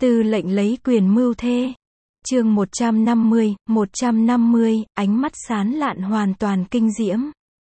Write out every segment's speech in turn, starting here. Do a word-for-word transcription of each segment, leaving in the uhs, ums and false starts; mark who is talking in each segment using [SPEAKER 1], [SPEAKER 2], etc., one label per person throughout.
[SPEAKER 1] Tư lệnh lấy quyền mưu thê. Chương một trăm năm mươi, một trăm năm mươi, ánh mắt sáng lạn hoàn toàn kinh diễm.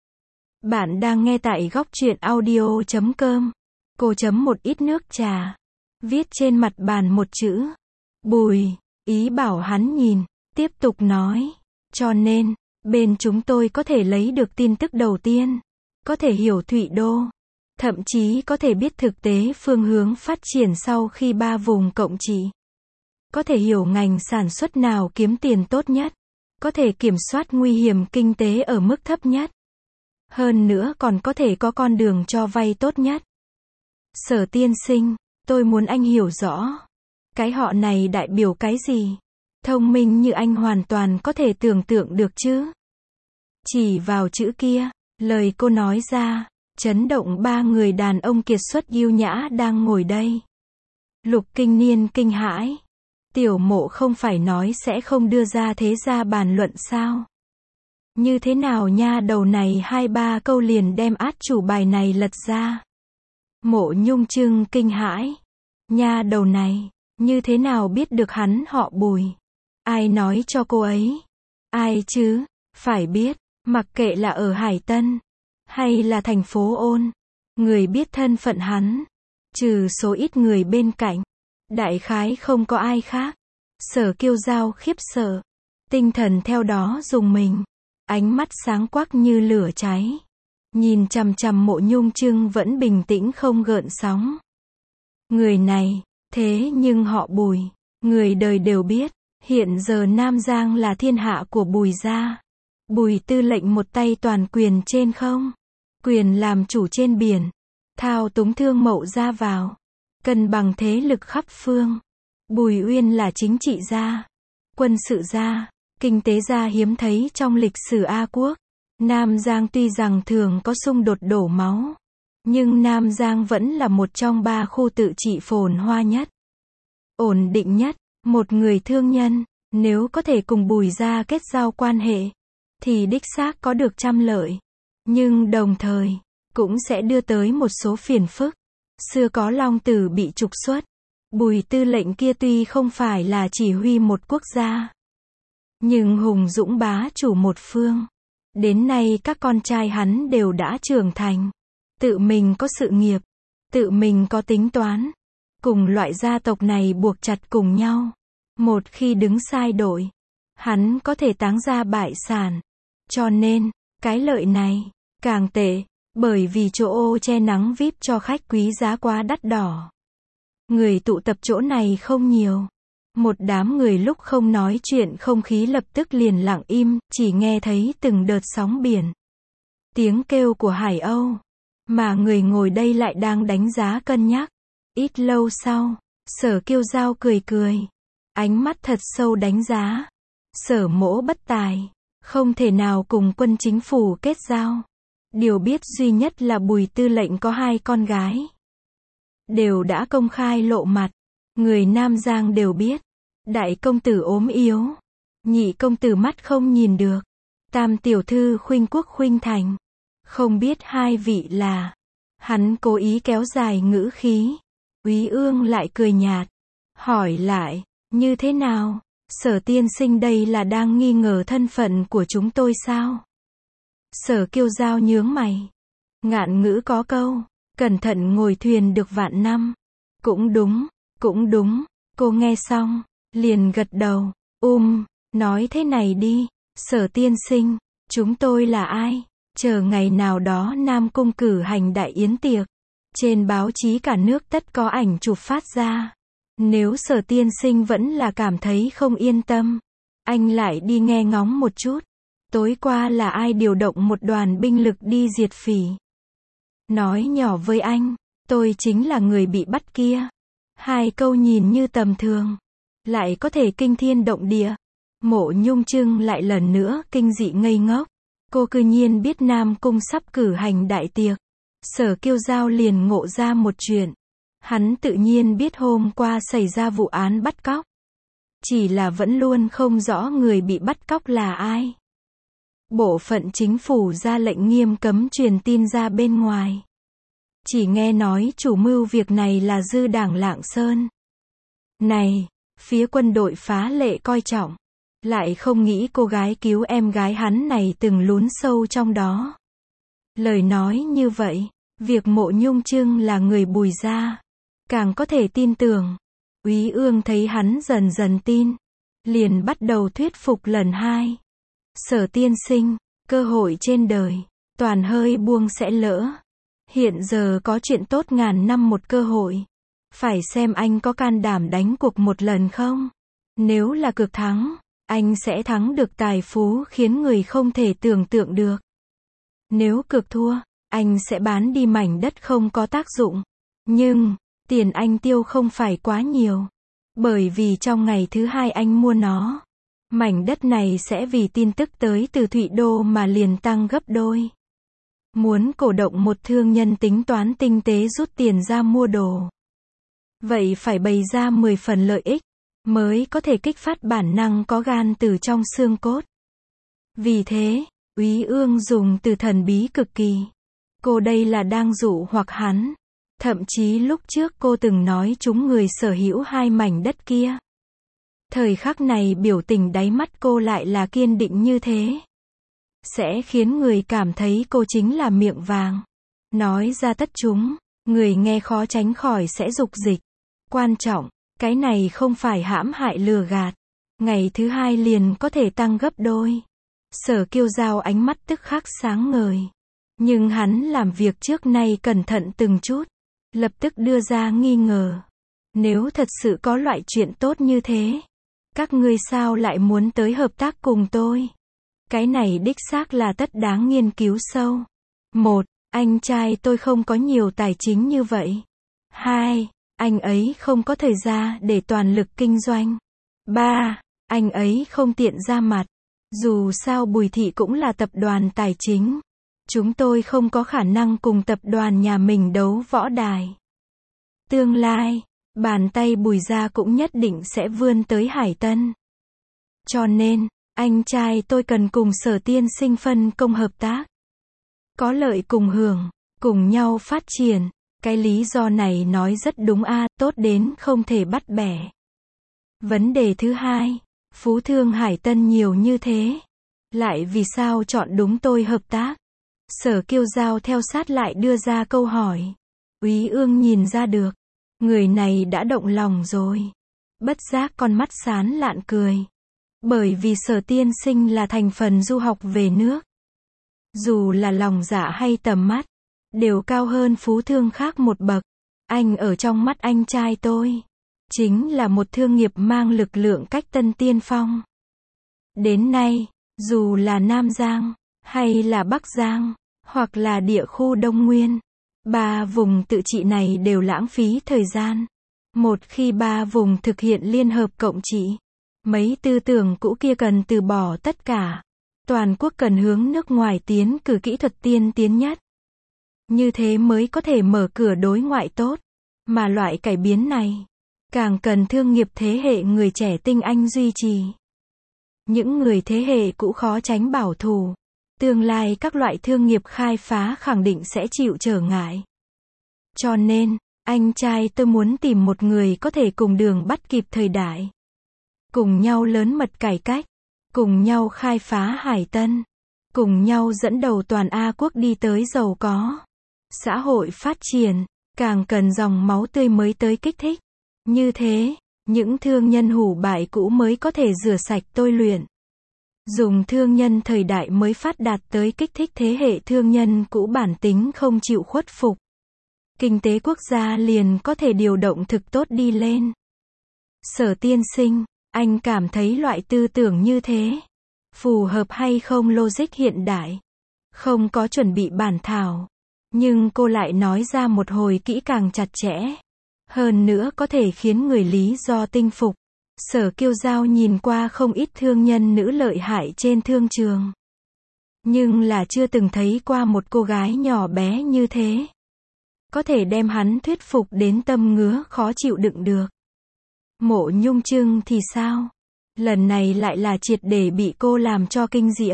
[SPEAKER 1] Bạn đang nghe tại góc truyện audio chấm com. Cô chấm một ít nước trà. Viết trên mặt bàn một chữ. Bùi, ý bảo hắn nhìn. Tiếp tục nói. Cho nên, bên chúng tôi có thể lấy được tin tức đầu tiên. Có thể hiểu Thụy Đô. Thậm chí có thể biết thực tế phương hướng phát triển sau khi ba vùng cộng trị. Có thể hiểu ngành sản xuất nào kiếm tiền tốt nhất. Có thể kiểm soát nguy hiểm kinh tế ở mức thấp nhất. Hơn nữa còn có thể có con đường cho vay tốt nhất. Sở tiên sinh, tôi muốn anh hiểu rõ. Cái họ này đại biểu cái gì? Thông minh như anh hoàn toàn có thể tưởng tượng được chứ. Chỉ vào chữ kia, lời cô nói ra, chấn động ba người đàn ông kiệt xuất yêu nhã đang ngồi đây. Lục Kinh Niên kinh hãi. Tiểu Mộ không phải nói sẽ không đưa ra thế gia bàn luận sao? Như thế nào nha, đầu này hai ba câu liền đem át chủ bài này lật ra. Mộ Nhung Trưng kinh hãi. Nha đầu này, như thế nào biết được hắn họ Bùi? Ai nói cho cô ấy? Ai chứ? Phải biết, mặc kệ là ở Hải Tân, hay là thành phố Ôn, người biết thân phận hắn, trừ số ít người bên cạnh, đại khái không có ai khác. Sở Kiêu Giao khiếp sợ, tinh thần theo đó rùng mình, ánh mắt sáng quắc như lửa cháy, nhìn chằm chằm Mộ Nhung Trưng vẫn bình tĩnh không gợn sóng. Người này, thế nhưng họ Bùi, người đời đều biết, hiện giờ Nam Giang là thiên hạ của Bùi gia. Bùi tư lệnh một tay toàn quyền trên không, quyền làm chủ trên biển, thao túng thương mậu ra vào, cân bằng thế lực khắp phương. Bùi Uyên là chính trị gia, quân sự gia, kinh tế gia hiếm thấy trong lịch sử A Quốc. Nam Giang tuy rằng thường có xung đột đổ máu, nhưng Nam Giang vẫn là một trong ba khu tự trị phồn hoa nhất, ổn định nhất. Một người thương nhân, nếu có thể cùng Bùi gia kết giao quan hệ, thì đích xác có được trăm lợi. Nhưng đồng thời, cũng sẽ đưa tới một số phiền phức. Xưa có Long Tử bị trục xuất. Bùi tư lệnh kia tuy không phải là chỉ huy một quốc gia, nhưng hùng dũng bá chủ một phương. Đến nay các con trai hắn đều đã trưởng thành, tự mình có sự nghiệp, tự mình có tính toán. Cùng loại gia tộc này buộc chặt cùng nhau. Một khi đứng sai đội, hắn có thể táng ra bại sản. Cho nên, cái lợi này, càng tệ, bởi vì chỗ ô che nắng vi ai pi cho khách quý giá quá đắt đỏ. Người tụ tập chỗ này không nhiều. Một đám người lúc không nói chuyện không khí lập tức liền lặng im, chỉ nghe thấy từng đợt sóng biển. Tiếng kêu của Hải Âu. Mà người ngồi đây lại đang đánh giá cân nhắc. Ít lâu sau, Sở Kiêu Giao cười cười. Ánh mắt thật sâu đánh giá. Sở Mỗ bất tài, không thể nào cùng quân chính phủ kết giao. Điều biết duy nhất là Bùi tư lệnh có hai con gái. Đều đã công khai lộ mặt. Người Nam Giang đều biết. Đại công tử ốm yếu. Nhị công tử mắt không nhìn được. Tam tiểu thư Khuynh Quốc Khuynh Thành. Không biết hai vị là. Hắn cố ý kéo dài ngữ khí. Úy Ương lại cười nhạt. Hỏi lại, như thế nào? Sở tiên sinh đây là đang nghi ngờ thân phận của chúng tôi sao? Sở Kiêu Giao nhướng mày. Ngạn ngữ có câu, cẩn thận ngồi thuyền được vạn năm. Cũng đúng, cũng đúng. Cô nghe xong, liền gật đầu. Um, nói thế này đi, Sở tiên sinh, chúng tôi là ai? Chờ ngày nào đó Nam Cung cử hành đại yến tiệc. Trên báo chí cả nước tất có ảnh chụp phát ra. Nếu Sở tiên sinh vẫn là cảm thấy không yên tâm, anh lại đi nghe ngóng một chút. Tối qua là ai điều động một đoàn binh lực đi diệt phỉ? Nói nhỏ với anh, tôi chính là người bị bắt kia. Hai câu nhìn như tầm thường, lại có thể kinh thiên động địa. Mộ Nhung Trưng lại lần nữa kinh dị ngây ngốc. Cô cư nhiên biết Nam Cung sắp cử hành đại tiệc. Sở Kiêu Giao liền ngộ ra một chuyện. Hắn tự nhiên biết hôm qua xảy ra vụ án bắt cóc. Chỉ là vẫn luôn không rõ người bị bắt cóc là ai. Bộ phận chính phủ ra lệnh nghiêm cấm truyền tin ra bên ngoài. Chỉ nghe nói chủ mưu việc này là dư đảng Lạng Sơn. này, phía quân đội phá lệ coi trọng. Lại không nghĩ cô gái cứu em gái hắn này từng lún sâu trong đó. Lời nói như vậy, việc Mộ Nhung Trưng là người Bùi gia, càng có thể tin tưởng. Úy Ương thấy hắn dần dần tin, liền bắt đầu thuyết phục lần hai. Sở tiên sinh, cơ hội trên đời, toàn hơi buông sẽ lỡ. Hiện giờ có chuyện tốt ngàn năm một cơ hội. Phải xem anh có can đảm đánh cuộc một lần không? Nếu là cược thắng, anh sẽ thắng được tài phú khiến người không thể tưởng tượng được. Nếu cược thua, anh sẽ bán đi mảnh đất không có tác dụng. Nhưng, tiền anh tiêu không phải quá nhiều. Bởi vì trong ngày thứ hai anh mua nó, mảnh đất này sẽ vì tin tức tới từ Thụy Đô mà liền tăng gấp đôi. Muốn cổ động một thương nhân tính toán tinh tế rút tiền ra mua đồ. Vậy phải bày ra mười phần lợi ích, mới có thể kích phát bản năng có gan từ trong xương cốt. Vì thế, Úy Ương dùng từ thần bí cực kỳ. Cô đây là đang dụ hoặc hắn. Thậm chí lúc trước cô từng nói chúng người sở hữu hai mảnh đất kia. Thời khắc này biểu tình đáy mắt cô lại là kiên định như thế. Sẽ khiến người cảm thấy cô chính là miệng vàng. Nói ra tất chúng, người nghe khó tránh khỏi sẽ dục dịch. Quan trọng, cái này không phải hãm hại lừa gạt. Ngày thứ hai liền có thể tăng gấp đôi. Sở Kiêu Giao ánh mắt tức khắc sáng ngời. Nhưng hắn làm việc trước nay cẩn thận từng chút. Lập tức đưa ra nghi ngờ. Nếu thật sự có loại chuyện tốt như thế, các ngươi sao lại muốn tới hợp tác cùng tôi? Cái này đích xác là tất đáng nghiên cứu sâu. Một, anh trai tôi không có nhiều tài chính như vậy. Hai, anh ấy không có thời gian để toàn lực kinh doanh. Ba, anh ấy không tiện ra mặt. Dù sao Bùi Thị cũng là tập đoàn tài chính. Chúng tôi không có khả năng cùng tập đoàn nhà mình đấu võ đài. Tương lai, bàn tay Bùi gia cũng nhất định sẽ vươn tới Hải Tân. Cho nên, anh trai tôi cần cùng Sở tiên sinh phân công hợp tác. Có lợi cùng hưởng, cùng nhau phát triển. Cái lý do này nói rất đúng a, tốt đến không thể bắt bẻ. Vấn đề thứ hai, phú thương Hải Tân nhiều như thế. Lại vì sao chọn đúng tôi hợp tác? Sở Kiêu Giao theo sát lại đưa ra câu hỏi. Úy Ương nhìn ra được, người này đã động lòng rồi. Bất giác con mắt sáng lạn cười. Bởi vì Sở tiên sinh là thành phần du học về nước. Dù là lòng dạ hay tầm mắt, đều cao hơn phú thương khác một bậc. Anh ở trong mắt anh trai tôi, chính là một thương nghiệp mang lực lượng cách tân tiên phong. Đến nay, dù là Nam Giang, hay là Bắc Giang, hoặc là địa khu Đông Nguyên, ba vùng tự trị này đều lãng phí thời gian. Một khi ba vùng thực hiện liên hợp cộng trị, mấy tư tưởng cũ kia cần từ bỏ tất cả. Toàn quốc cần hướng nước ngoài tiến cử kỹ thuật tiên tiến nhất. Như thế mới có thể mở cửa đối ngoại tốt. Mà loại cải biến này, càng cần thương nghiệp thế hệ người trẻ tinh anh duy trì. Những người thế hệ cũ khó tránh bảo thủ. Tương lai các loại thương nghiệp khai phá khẳng định sẽ chịu trở ngại. Cho nên, anh trai tôi muốn tìm một người có thể cùng đường bắt kịp thời đại. Cùng nhau lớn mật cải cách. Cùng nhau khai phá Hải Tân. Cùng nhau dẫn đầu toàn A quốc đi tới giàu có. Xã hội phát triển, càng cần dòng máu tươi mới tới kích thích. Như thế, những thương nhân hủ bại cũ mới có thể rửa sạch tôi luyện. Dùng thương nhân thời đại mới phát đạt tới kích thích thế hệ thương nhân cũ bản tính không chịu khuất phục. Kinh tế quốc gia liền có thể điều động thực tốt đi lên. Sở tiên sinh, anh cảm thấy loại tư tưởng như thế phù hợp hay không logic hiện đại? Không có chuẩn bị bản thảo, nhưng cô lại nói ra một hồi kỹ càng chặt chẽ. Hơn nữa có thể khiến người lý do tinh phục. Sở Kiêu Giao nhìn qua không ít thương nhân nữ lợi hại trên thương trường. Nhưng là chưa từng thấy qua một cô gái nhỏ bé như thế. Có thể đem hắn thuyết phục đến tâm ngứa khó chịu đựng được. Mộ Nhung Trưng thì sao? Lần này lại là triệt để bị cô làm cho kinh diễm.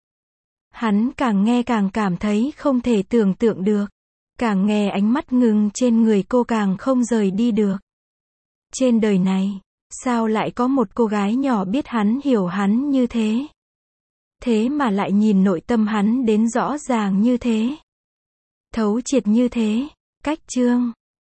[SPEAKER 1] Hắn càng nghe càng cảm thấy không thể tưởng tượng được. Càng nghe ánh mắt ngừng trên người cô càng không rời đi được. Trên đời này, sao lại có một cô gái nhỏ biết hắn hiểu hắn như thế? Thế mà lại nhìn nội tâm hắn đến rõ ràng như thế. Thấu triệt như thế. Cách chương